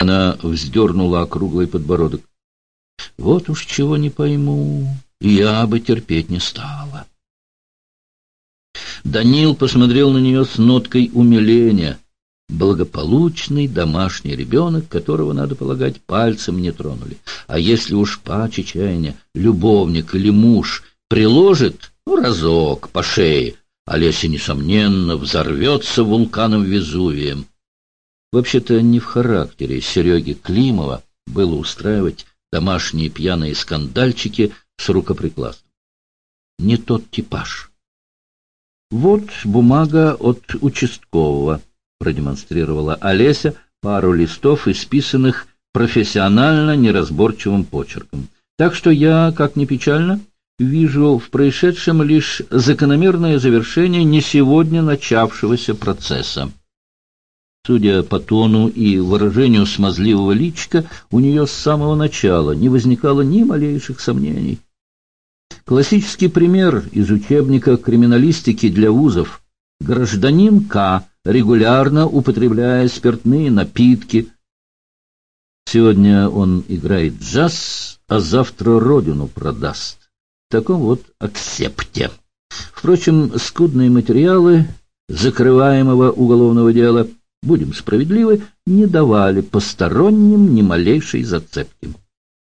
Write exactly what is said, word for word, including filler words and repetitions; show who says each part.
Speaker 1: Она вздернула округлый подбородок. Вот уж чего не пойму, я бы терпеть не стала. Данил посмотрел на нее с ноткой умиления. Благополучный домашний ребенок, которого, надо полагать, пальцем не тронули. А если уж по чечаянию любовник или муж приложит, ну, разок по шее, Олеся, несомненно, взорвется вулканом Везувием. Вообще-то не в характере Сереги Климова было устраивать домашние пьяные скандальчики с рукоприкладством. Не тот типаж. Вот бумага от участкового, продемонстрировала Олеся пару листов, исписанных профессионально неразборчивым почерком. Так что я, как ни печально, вижу в происшедшем лишь закономерное завершение не сегодня начавшегося процесса. Судя по тону и выражению смазливого личика, у нее с самого начала не возникало ни малейших сомнений. Классический пример из учебника криминалистики для вузов. Гражданин К., регулярно употребляя спиртные напитки. Сегодня он играет джаз, а завтра родину продаст. В таком вот акцепте. Впрочем, скудные материалы закрываемого уголовного дела, будем справедливы, не давали посторонним ни малейшей зацепки.